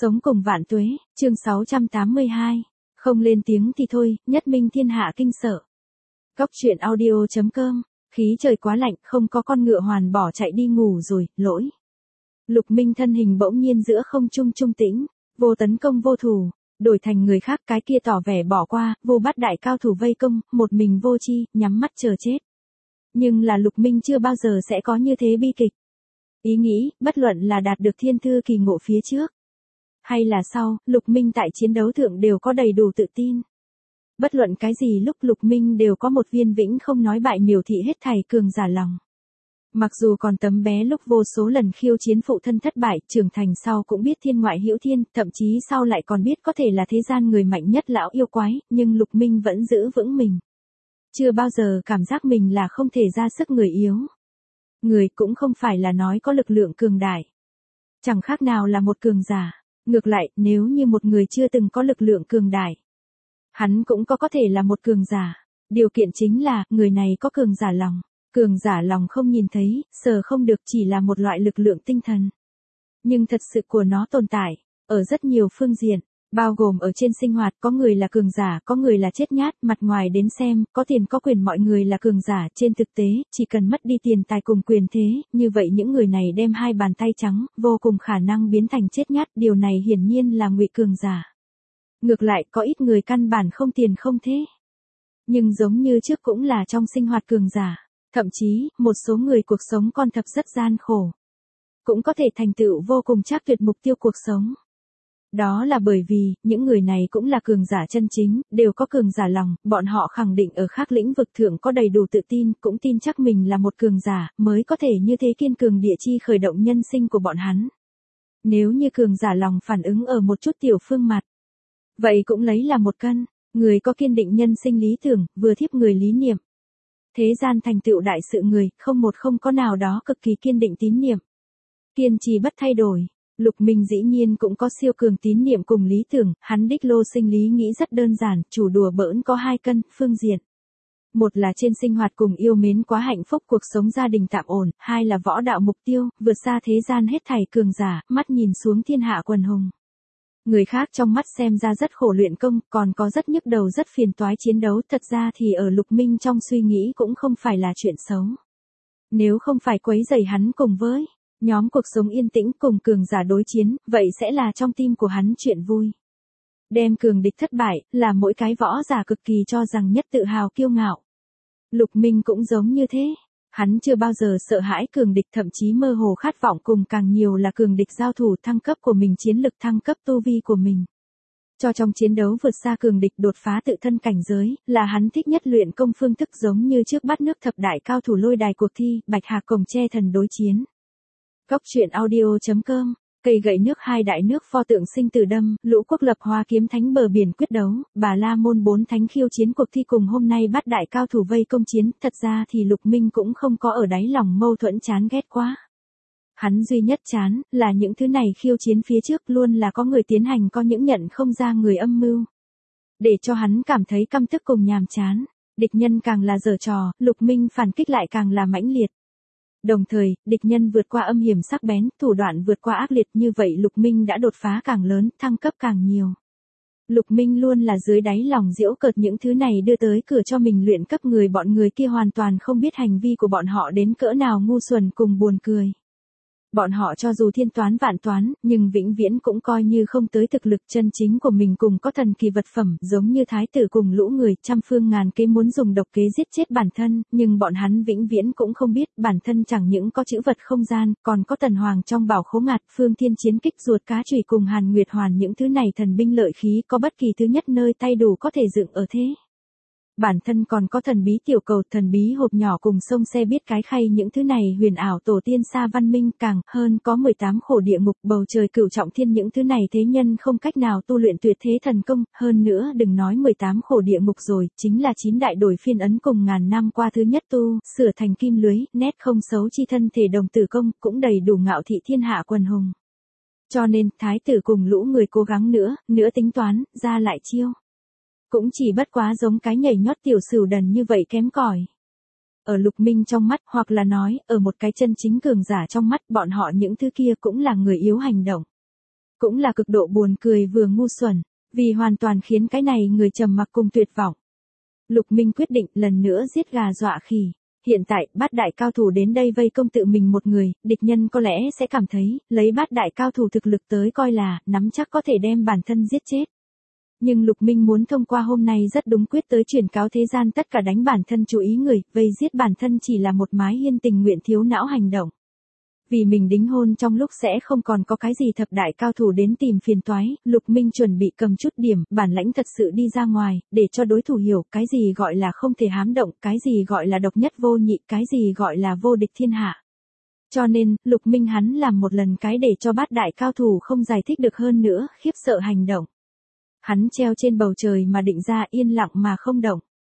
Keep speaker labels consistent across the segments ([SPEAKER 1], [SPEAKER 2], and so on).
[SPEAKER 1] Sống cùng vạn tuế, chương 682. Không lên tiếng thì thôi, nhất minh thiên hạ kinh sợ. Góc truyện audio.com. Khí trời quá lạnh, không có con ngựa hoàn bỏ chạy đi ngủ rồi, lỗi. Lục Minh thân hình bỗng nhiên giữa không trung trung tĩnh, vô tấn công vô thủ, đổi thành người khác cái kia tỏ vẻ bỏ qua, vô bắt đại cao thủ vây công, một mình vô chi, nhắm mắt chờ chết. Nhưng là Lục Minh chưa bao giờ sẽ có như thế bi kịch. Ý nghĩ, bất luận là đạt được thiên thư kỳ ngộ phía trước, hay là sau, Lục Minh tại chiến đấu thượng đều có đầy đủ tự tin. Bất luận cái gì lúc Lục Minh đều có một viên vĩnh không nói bại miểu thị hết thảy cường giả lòng. Mặc dù còn tấm bé lúc vô số lần khiêu chiến phụ thân thất bại, trưởng thành sau cũng biết thiên ngoại hữu thiên, thậm chí sau lại còn biết có thể là thế gian người mạnh nhất lão yêu quái, nhưng Lục Minh vẫn giữ vững mình. Chưa bao giờ cảm giác mình là không thể ra sức người yếu. Người cũng không phải là nói có lực lượng cường đại. Chẳng khác nào là một cường giả. Ngược lại, nếu như một người chưa từng có lực lượng cường đại, hắn cũng có thể là một cường giả. Điều kiện chính là, người này có cường giả lòng. Cường giả lòng không nhìn thấy, sờ không được chỉ là một loại lực lượng tinh thần. Nhưng thật sự của nó tồn tại, ở rất nhiều phương diện, bao gồm ở trên sinh hoạt, có người là cường giả, có người là chết nhát, mặt ngoài đến xem, có tiền có quyền mọi người là cường giả, trên thực tế, chỉ cần mất đi tiền tài cùng quyền thế, như vậy những người này đem hai bàn tay trắng, vô cùng khả năng biến thành chết nhát, điều này hiển nhiên là ngụy cường giả. Ngược lại, có ít người căn bản không tiền không thế. Nhưng giống như trước cũng là trong sinh hoạt cường giả, thậm chí, một số người cuộc sống còn thật rất gian khổ. Cũng có thể thành tựu vô cùng chắc tuyệt mục tiêu cuộc sống. Đó là bởi vì, những người này cũng là cường giả chân chính, đều có cường giả lòng, bọn họ khẳng định ở khác lĩnh vực thượng có đầy đủ tự tin, cũng tin chắc mình là một cường giả, mới có thể như thế kiên cường địa chi khởi động nhân sinh của bọn hắn. Nếu như cường giả lòng phản ứng ở một chút tiểu phương mặt, vậy cũng lấy là một cân, người có kiên định nhân sinh lý tưởng, vừa thiếp người lý niệm. Thế gian thành tựu đại sự người, không có nào đó cực kỳ kiên định tín niệm. Kiên trì bất thay đổi. Lục Minh dĩ nhiên cũng có siêu cường tín niệm cùng lý tưởng, hắn đích lô sinh lý nghĩ rất đơn giản, chủ đùa bỡn có hai cân, phương diện. Một là trên sinh hoạt cùng yêu mến quá hạnh phúc cuộc sống gia đình tạm ổn, hai là võ đạo mục tiêu, vượt xa thế gian hết thảy cường giả, mắt nhìn xuống thiên hạ quần hùng. Người khác trong mắt xem ra rất khổ luyện công, còn có rất nhức đầu rất phiền toái chiến đấu, thật ra thì ở Lục Minh trong suy nghĩ cũng không phải là chuyện xấu. Nếu không phải quấy rầy hắn cùng với nhóm cuộc sống yên tĩnh cùng cường giả đối chiến, vậy sẽ là trong tim của hắn chuyện vui. Đem cường địch thất bại, là mỗi cái võ giả cực kỳ cho rằng nhất tự hào kiêu ngạo. Lục Minh cũng giống như thế. Hắn chưa bao giờ sợ hãi cường địch, thậm chí mơ hồ khát vọng cùng càng nhiều là cường địch giao thủ thăng cấp của mình, chiến lực thăng cấp tu vi của mình. Cho trong chiến đấu vượt xa cường địch, đột phá tự thân cảnh giới, là hắn thích nhất luyện công phương thức, giống như trước bắt nước thập đại cao thủ lôi đài cuộc thi, Bạch Hạc cùng che thần đối chiến. Góc truyện audio.com. Cây gậy nước hai đại nước pho tượng sinh tử đâm, Lũ Quốc lập Hoa kiếm thánh bờ biển quyết đấu, Bà La Môn bốn thánh khiêu chiến cuộc thi cùng hôm nay bắt đại cao thủ vây công chiến, thật ra thì Lục Minh cũng không có ở đáy lòng mâu thuẫn chán ghét quá. Hắn duy nhất chán, là những thứ này khiêu chiến phía trước luôn là có người tiến hành, có những nhận không ra người âm mưu. Để cho hắn cảm thấy căm tức cùng nhàm chán, địch nhân càng là giở trò, Lục Minh phản kích lại càng là mãnh liệt. Đồng thời, địch nhân vượt qua âm hiểm sắc bén, thủ đoạn vượt qua ác liệt, như vậy Lục Minh đã đột phá càng lớn, thăng cấp càng nhiều. Lục Minh luôn là dưới đáy lòng giễu cợt những thứ này đưa tới cửa cho mình luyện cấp người, bọn người kia hoàn toàn không biết hành vi của bọn họ đến cỡ nào ngu xuẩn cùng buồn cười. Bọn họ cho dù thiên toán vạn toán, nhưng vĩnh viễn cũng coi như không tới thực lực chân chính của mình cùng có thần kỳ vật phẩm, giống như thái tử cùng lũ người, trăm phương ngàn kế muốn dùng độc kế giết chết bản thân, nhưng bọn hắn vĩnh viễn cũng không biết, bản thân chẳng những có chữ vật không gian, còn có tần hoàng trong bảo khố ngạt, phương thiên chiến kích, ruột cá chùy cùng hàn nguyệt hoàn, những thứ này thần binh lợi khí, có bất kỳ thứ nhất nơi tay đủ có thể dựng ở thế. Bản thân còn có thần bí tiểu cầu, thần bí hộp nhỏ cùng sông xe biết cái khay, những thứ này huyền ảo tổ tiên xa văn minh, càng hơn có 18 khổ địa ngục, bầu trời cửu trọng thiên, những thứ này thế nhân không cách nào tu luyện tuyệt thế thần công, hơn nữa đừng nói 18 khổ địa ngục rồi, chính là 9 đại đổi phiên ấn cùng ngàn năm qua thứ nhất tu, sửa thành kim lưới, nét không xấu chi thân thể đồng tử công, cũng đầy đủ ngạo thị thiên hạ quần hùng. Cho nên, thái tử cùng lũ người cố gắng nữa tính toán, ra lại chiêu. Cũng chỉ bất quá giống cái nhảy nhót tiểu sửu đần như vậy kém cỏi. Ở Lục Minh trong mắt, hoặc là nói, ở một cái chân chính cường giả trong mắt, bọn họ những thứ kia cũng là người yếu hành động. cũng là cực độ buồn cười vừa ngu xuẩn, vì hoàn toàn khiến cái này người trầm mặc cùng tuyệt vọng. Lục Minh quyết định lần nữa giết gà dọa khỉ. Hiện tại, bát đại cao thủ đến đây vây công tự mình một người, địch nhân có lẽ sẽ cảm thấy, lấy bát đại cao thủ thực lực tới coi là, nắm chắc có thể đem bản thân giết chết. Nhưng Lục Minh muốn thông qua hôm nay rất đúng quyết tới truyền cáo thế gian tất cả đánh bản thân chú ý người, vây giết bản thân chỉ là một mái hiên tình nguyện thiếu não hành động. Vì mình đính hôn trong lúc sẽ không còn có cái gì thập đại cao thủ đến tìm phiền toái, Lục Minh chuẩn bị cầm chút điểm, bản lãnh thật sự đi ra ngoài, để cho đối thủ hiểu cái gì gọi là không thể hám động, cái gì gọi là độc nhất vô nhị, cái gì gọi là vô địch thiên hạ. Cho nên, Lục Minh hắn làm một lần cái để cho bát đại cao thủ không giải thích được hơn nữa, khiếp sợ hành động. Hắn treo trên bầu trời mà định ra yên lặng mà không động.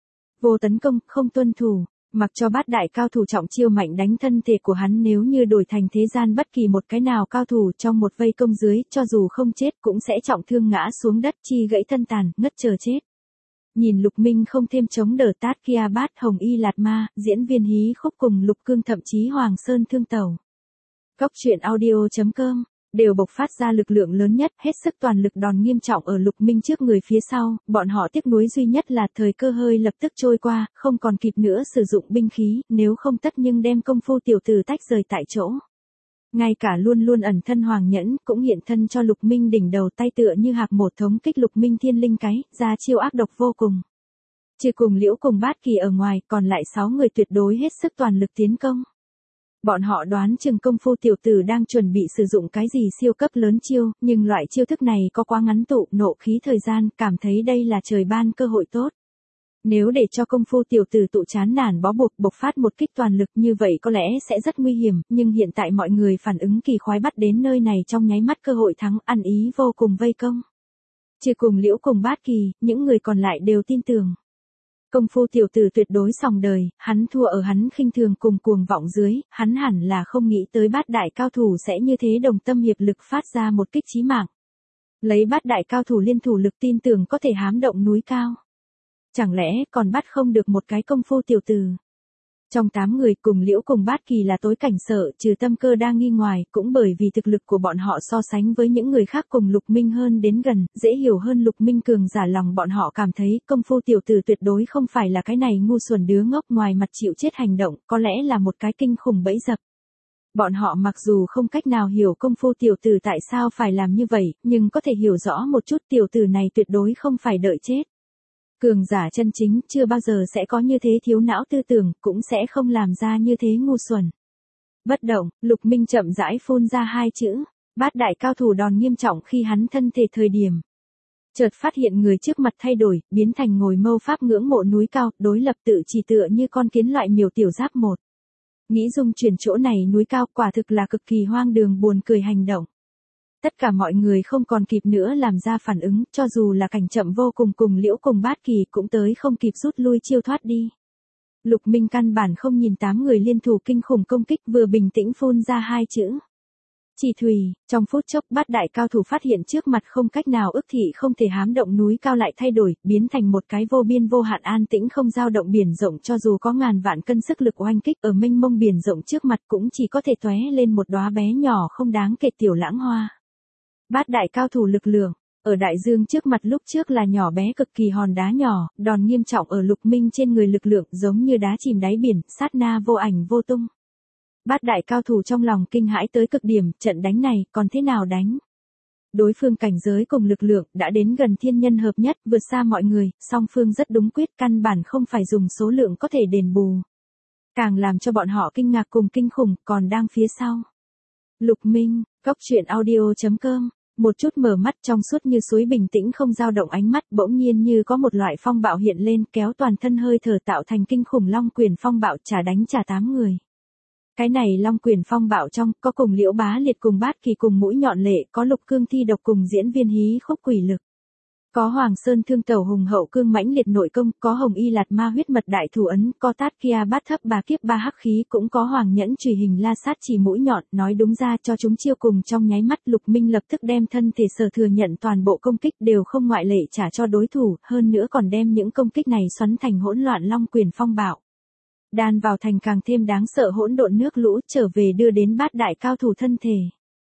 [SPEAKER 1] Vô tấn công, không tuân thủ. Mặc cho bát đại cao thủ trọng chiêu mạnh đánh thân thể của hắn nếu như đổi thành thế gian bất kỳ một cái nào cao thủ trong một vây công dưới, cho dù không chết cũng sẽ trọng thương ngã xuống đất chi gãy thân tàn, ngất chờ chết. Nhìn Lục Minh không thêm chống đỡ Tát Kia Bát Hồng Y Lạt Ma, diễn viên hí khúc cùng Lục Cương thậm chí Hoàng Sơn Thương Tẩu. Cóc truyện audio.com đều bộc phát ra lực lượng lớn nhất, hết sức toàn lực đòn nghiêm trọng ở Lục Minh trước người phía sau, bọn họ tiếc nuối duy nhất là thời cơ hơi lập tức trôi qua, không còn kịp nữa sử dụng binh khí, nếu không tất nhưng đem công phu tiểu tử tách rời tại chỗ. Ngay cả luôn luôn ẩn thân Hoàng Nhẫn cũng hiện thân cho Lục Minh đỉnh đầu tay tựa như hạc một thống kích Lục Minh thiên linh cái, ra chiêu ác độc vô cùng. Trừ cùng Liễu cùng Bát Kỳ ở ngoài, còn lại 6 người tuyệt đối hết sức toàn lực tiến công. Bọn họ đoán chừng công phu tiểu tử đang chuẩn bị sử dụng cái gì siêu cấp lớn chiêu, nhưng loại chiêu thức này có quá ngắn tụ nộ khí thời gian, cảm thấy đây là trời ban cơ hội tốt. Nếu để cho công phu tiểu tử tụ chán nản bó buộc bộc phát một kích toàn lực như vậy có lẽ sẽ rất nguy hiểm, nhưng hiện tại mọi người phản ứng kỳ khoái bắt đến nơi này trong nháy mắt cơ hội thắng ăn ý vô cùng vây công. Trừ cùng Liễu cùng Bát Kỳ, những người còn lại đều tin tưởng. Công phu tiểu tử tuyệt đối sòng đời, hắn thua ở hắn khinh thường cùng cuồng vọng dưới, hắn hẳn là không nghĩ tới bát đại cao thủ sẽ như thế đồng tâm hiệp lực phát ra một kích chí mạng. Lấy bát đại cao thủ liên thủ lực tin tưởng có thể hám động núi cao. Chẳng lẽ còn bắt không được một cái công phu tiểu tử. Trong 8 người cùng Liễu cùng Bát Kỳ là tối cảnh sợ, trừ Tâm Cơ đang nghi ngoài, cũng bởi vì thực lực của bọn họ so sánh với những người khác cùng Lục Minh hơn đến gần, dễ hiểu hơn Lục Minh cường giả lòng bọn họ cảm thấy công phu tiểu tử tuyệt đối không phải là cái này ngu xuẩn đứa ngốc ngoài mặt chịu chết hành động, có lẽ là một cái kinh khủng bẫy dập. Bọn họ mặc dù không cách nào hiểu công phu tiểu tử tại sao phải làm như vậy, nhưng có thể hiểu rõ một chút tiểu tử này tuyệt đối không phải đợi chết. Cường giả chân chính chưa bao giờ sẽ có như thế thiếu não tư tưởng, cũng sẽ không làm ra như thế ngu xuẩn. Bất động, Lục Minh chậm rãi phun ra 2 chữ, bát đại cao thủ đòn nghiêm trọng khi hắn thân thể thời điểm. Chợt phát hiện người trước mặt thay đổi, biến thành ngồi mâu pháp ngưỡng mộ núi cao, đối lập tự chỉ tựa như con kiến loại miểu tiểu giáp một. Nghĩ dung chuyển chỗ này núi cao quả thực là cực kỳ hoang đường buồn cười hành động. Tất cả mọi người không còn kịp nữa làm ra phản ứng, cho dù là cảnh chậm vô cùng cùng Liễu cùng Bát Kỳ cũng tới không kịp rút lui chiêu thoát đi. Lục Minh căn bản không nhìn 8 người liên thủ kinh khủng công kích vừa bình tĩnh phun ra 2 chữ. Chỉ thùy, trong phút chốc bát đại cao thủ phát hiện trước mặt không cách nào ức thị không thể hám động núi cao lại thay đổi, biến thành một cái vô biên vô hạn an tĩnh không dao động biển rộng cho dù có ngàn vạn cân sức lực oanh kích ở mênh mông biển rộng trước mặt cũng chỉ có thể tóe lên một đóa bé nhỏ không đáng kể tiểu lãng hoa. Bát đại cao thủ lực lượng, ở đại dương trước mặt lúc trước là nhỏ bé cực kỳ hòn đá nhỏ, đòn nghiêm trọng ở Lục Minh trên người lực lượng giống như đá chìm đáy biển, sát na vô ảnh vô tung. Bát đại cao thủ trong lòng kinh hãi tới cực điểm, trận đánh này còn thế nào đánh? Đối phương cảnh giới cùng lực lượng đã đến gần thiên nhân hợp nhất, vượt xa mọi người, song phương rất đúng quyết căn bản không phải dùng số lượng có thể đền bù. Càng làm cho bọn họ kinh ngạc cùng kinh khủng còn đang phía sau. Lục Minh, Cóc truyện audio.com, một chút mở mắt trong suốt như suối bình tĩnh không dao động ánh mắt bỗng nhiên như có một loại phong bạo hiện lên kéo toàn thân hơi thở tạo thành kinh khủng long quyền phong bạo trả đánh trả 8 người. Cái này long quyền phong bạo trong có cùng Liễu Bá Liệt cùng Bát Kỳ cùng mũi nhọn lệ có Lục Cương thi độc cùng diễn viên hí khúc quỷ lực. Có Hoàng Sơn Thương Tẩu hùng hậu cương mãnh liệt nội công, có Hồng Y Lạt Ma huyết mật đại thủ ấn, có Tát Kia Bát thấp bà kiếp ba hắc khí, cũng có Hoàng Nhẫn chùy hình la sát chỉ mũi nhọn, nói đúng ra cho chúng chiêu cùng trong nháy mắt Lục Minh lập tức đem thân thể sở thừa nhận toàn bộ công kích đều không ngoại lệ trả cho đối thủ, hơn nữa còn đem những công kích này xoắn thành hỗn loạn long quyền phong bạo. Đan vào thành càng thêm đáng sợ hỗn độn nước lũ trở về đưa đến bát đại cao thủ thân thể.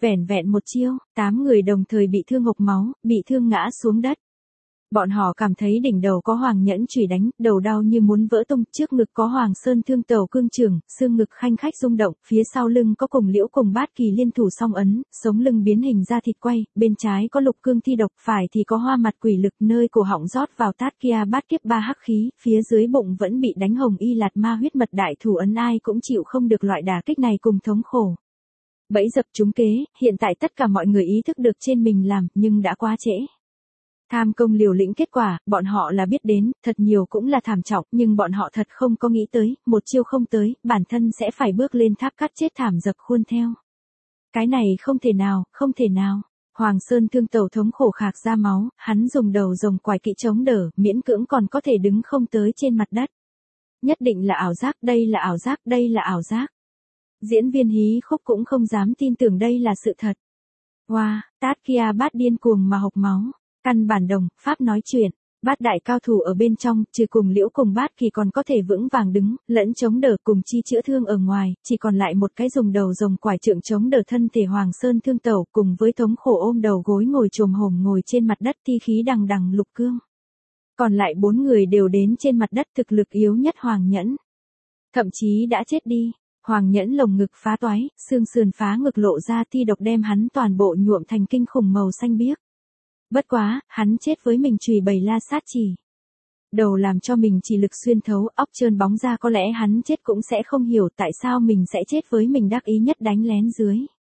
[SPEAKER 1] Vẻn vẹn một chiêu, 8 người đồng thời bị thương hộc máu, bị thương ngã xuống đất. Bọn họ cảm thấy đỉnh đầu có Hoàng Nhẫn chùy đánh, đầu đau như muốn vỡ tung, trước ngực có Hoàng Sơn Thương Tầu cương trường, xương ngực khanh khách rung động, phía sau lưng có Cùng Liễu cùng Bát Kỳ liên thủ song ấn, sống lưng biến hình ra thịt quay, bên trái có Lục Cương thi độc, phải thì có Hoa Mặt Quỷ Lực, nơi cổ họng rót vào Tát Kia Bát Kiếp ba hắc khí, phía dưới bụng vẫn bị đánh Hồng Y Lạt Ma huyết mật đại thủ ấn, ai cũng chịu không được loại đả kích này cùng thống khổ. Bẫy dập trúng kế, hiện tại tất cả mọi người ý thức được trên mình làm, nhưng đã quá trễ. Tham công liều lĩnh kết quả, bọn họ là biết đến, thật nhiều cũng là thảm trọng, nhưng bọn họ thật không có nghĩ tới, một chiêu không tới, bản thân sẽ phải bước lên tháp cắt chết thảm dập khuôn theo. Cái này không thể nào, không thể nào. Hoàng Sơn Thương Tầu thống khổ khạc ra máu, hắn dùng đầu rồng quải kỵ chống đỡ, miễn cưỡng còn có thể đứng không tới trên mặt đất. Nhất định là ảo giác, đây là ảo giác, đây là ảo giác. Diễn viên hí khúc cũng không dám tin tưởng đây là sự thật. Wow, Tát Kia Bát điên cuồng mà hộc máu. Căn bản đồng, pháp nói chuyện, Bát đại cao thủ ở bên trong, trừ Cùng Liễu cùng Bát Kỳ còn có thể vững vàng đứng, lẫn chống đỡ cùng chi chữa thương ở ngoài, chỉ còn lại một cái dùng đầu rồng quải trượng chống đỡ thân thể Hoàng Sơn Thương Tẩu, cùng với thống khổ ôm đầu gối ngồi chồm hổm ngồi trên mặt đất, thi khí đằng đằng Lục Cương. Còn lại 4 người đều đến trên mặt đất, thực lực yếu nhất Hoàng Nhẫn. Thậm chí đã chết đi. Hoàng Nhẫn lồng ngực phá toái, xương sườn phá ngực lộ ra, thi độc đem hắn toàn bộ nhuộm thành kinh khủng màu xanh biếc. Bất quá, hắn chết với mình chùy bầy la sát chỉ. Đầu làm cho mình chỉ lực xuyên thấu, óc trơn bóng ra, có lẽ hắn chết cũng sẽ không hiểu tại sao mình sẽ chết với mình đắc ý nhất đánh lén dưới.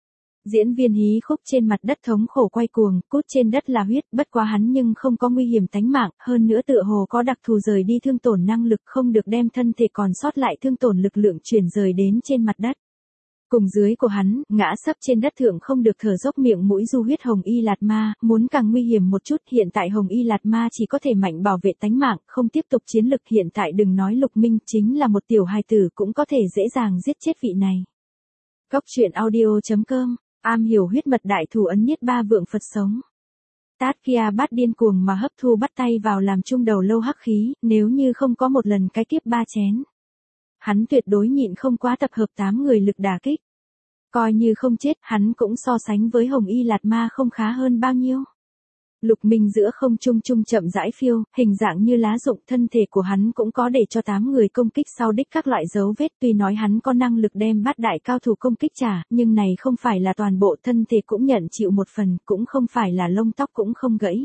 [SPEAKER 1] Diễn viên hí khúc trên mặt đất thống khổ quay cuồng, cút trên đất là huyết, bất quá hắn nhưng không có nguy hiểm tánh mạng, hơn nữa tựa hồ có đặc thù rời đi thương tổn năng lực, không được đem thân thể còn sót lại thương tổn lực lượng chuyển rời đến trên mặt đất. Cùng dưới của hắn, ngã sấp trên đất thượng không được thở dốc, miệng mũi du huyết Hồng Y Lạt Ma, muốn càng nguy hiểm một chút, hiện tại Hồng Y Lạt Ma chỉ có thể mạnh bảo vệ tánh mạng, không tiếp tục chiến lực, hiện tại đừng nói Lục Minh, chính là một tiểu hài tử cũng có thể dễ dàng giết chết vị này. Góc truyện audio.com, am hiểu huyết mật đại thủ ấn Niết Ba Vượng Phật sống. Tát Kia Bát điên cuồng mà hấp thu bắt tay vào làm trung đầu lâu hắc khí, nếu như không có một lần cái kiếp 3 chén. Hắn tuyệt đối nhịn không quá tập hợp 8 người lực đả kích. Coi như không chết, hắn cũng so sánh với Hồng Y Lạt Ma không khá hơn bao nhiêu. Lục Minh giữa không trung trung chậm rãi phiêu, hình dạng như lá rụng, thân thể của hắn cũng có để cho 8 người công kích sau đích các loại dấu vết, tuy nói hắn có năng lực đem Bát đại cao thủ công kích trả, nhưng này không phải là toàn bộ, thân thể cũng nhận chịu một phần, cũng không phải là lông tóc cũng không gãy.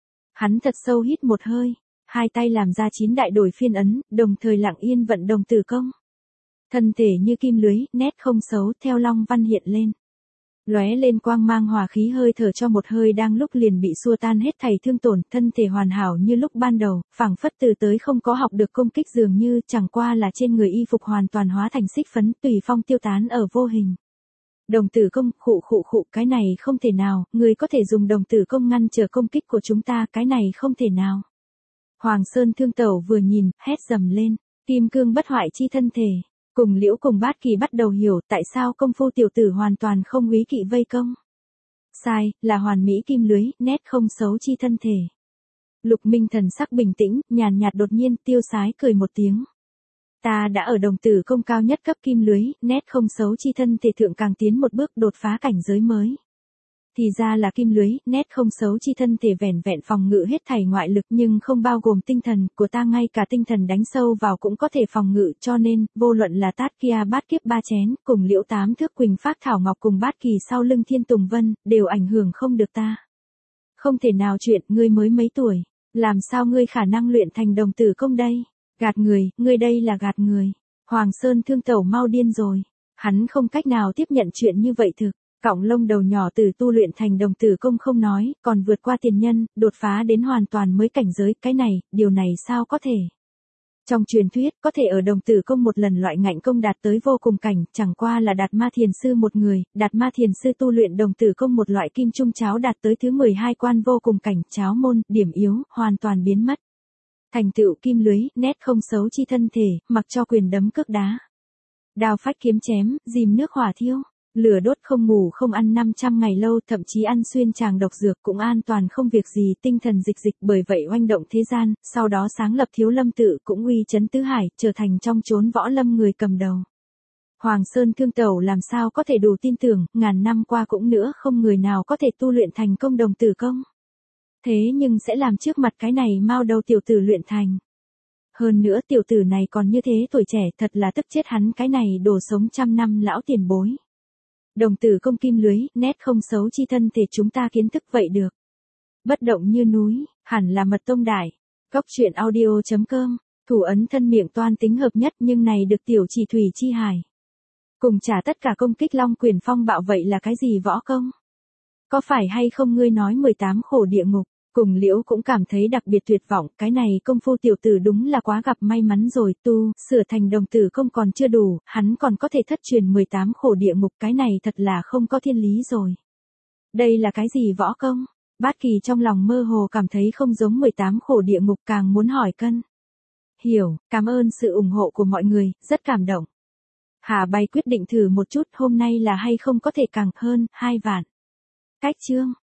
[SPEAKER 1] Hắn thật sâu hít một hơi, hai tay làm ra 9 đại đổi phiên ấn, đồng thời lặng yên vận đồng tử công. Thân thể như kim lưới, nét không xấu, theo long văn hiện lên. Lóe lên quang mang hòa khí, hơi thở cho một hơi đang lúc liền bị xua tan hết thảy thương tổn, thân thể hoàn hảo như lúc ban đầu, phảng phất từ tới không có học được công kích, dường như chẳng qua là trên người y phục hoàn toàn hóa thành xích phấn, tùy phong tiêu tán ở vô hình. Đồng tử công, khụ, cái này không thể nào, người có thể dùng đồng tử công ngăn trở công kích của chúng ta, cái này không thể nào. Hoàng Sơn Thương Tẩu vừa nhìn, hét dầm lên, kim cương bất hoại chi thân thể. Cùng Liễu cùng Bát Kỳ bắt đầu hiểu tại sao công phu tiểu tử hoàn toàn không húy kỵ vây công. Sai, là hoàn mỹ kim lưới, nét không xấu chi thân thể. Lục Minh thần sắc bình tĩnh, nhàn nhạt đột nhiên tiêu sái cười một tiếng. Ta đã ở đồng tử công cao nhất cấp kim lưới, nét không xấu chi thân thể thượng càng tiến một bước, đột phá cảnh giới mới. Thì ra là kim lưới, nét không xấu chi thân thể vẻn vẹn phòng ngự hết thảy ngoại lực, nhưng không bao gồm tinh thần của ta, ngay cả tinh thần đánh sâu vào cũng có thể phòng ngự, cho nên, vô luận là Tát Kia Bát kiếp 3 chén, cùng Liễu 8 thước Quỳnh Phác Thảo Ngọc cùng Bát Kỳ sau lưng Thiên Tùng Vân, đều ảnh hưởng không được ta. Không thể nào, chuyện, ngươi mới mấy tuổi, làm sao ngươi khả năng luyện thành đồng tử công đây? Gạt người, ngươi đây là gạt người. Hoàng Sơn Thương Tẩu mau điên rồi. Hắn không cách nào tiếp nhận chuyện như vậy thực. Cọng lông đầu nhỏ từ tu luyện thành đồng tử công không nói, còn vượt qua tiền nhân, đột phá đến hoàn toàn mới cảnh giới, cái này, điều này sao có thể? Trong truyền thuyết, có thể ở đồng tử công một lần loại ngạnh công đạt tới vô cùng cảnh, chẳng qua là Đạt Ma Thiền Sư một người, Đạt Ma Thiền Sư tu luyện đồng tử công một loại kim trung cháo đạt tới thứ 12 quan vô cùng cảnh, cháo môn, điểm yếu, hoàn toàn biến mất. Thành tựu kim lưới, nét không xấu chi thân thể, mặc cho quyền đấm cước đá. Đao phách kiếm chém, dìm nước hỏa thiêu. Lửa đốt không ngủ không ăn 500 ngày lâu, thậm chí ăn xuyên tràng độc dược cũng an toàn không việc gì, tinh thần dịch bởi vậy oanh động thế gian, sau đó sáng lập Thiếu Lâm tự cũng uy chấn tứ hải, trở thành trong chốn võ lâm người cầm đầu. Hoàng Sơn Thương Tẩu làm sao có thể đủ tin tưởng, ngàn năm qua cũng nữa không người nào có thể tu luyện thành công đồng tử công. Thế nhưng sẽ làm trước mặt cái này mao đầu tiểu tử luyện thành. Hơn nữa tiểu tử này còn như thế tuổi trẻ, thật là tức chết hắn cái này đồ sống trăm năm lão tiền bối. Đồng tử công kim lưới, nét không xấu chi thân thể chúng ta kiến thức vậy được. Bất động như núi, hẳn là mật tông đại. Góc truyện audio.com, thủ ấn thân miệng toan tính hợp nhất nhưng này được tiểu chỉ thủy chi hải. Cùng trả tất cả công kích long quyền phong bạo vậy là cái gì võ công? Có phải hay không ngươi nói 18 khổ địa ngục? Cùng Liễu cũng cảm thấy đặc biệt tuyệt vọng, cái này công phu tiểu tử đúng là quá gặp may mắn rồi, sửa thành đồng tử công còn chưa đủ, hắn còn có thể thất truyền 18 khổ địa ngục, cái này thật là không có thiên lý rồi. Đây là cái gì võ công? Bát Kỳ trong lòng mơ hồ cảm thấy không giống 18 khổ địa ngục, càng muốn hỏi cân. Hiểu, cảm ơn sự ủng hộ của mọi người, rất cảm động. Hà Bay quyết định thử một chút, hôm nay là hay không có thể càng hơn 2 vạn. Cách chương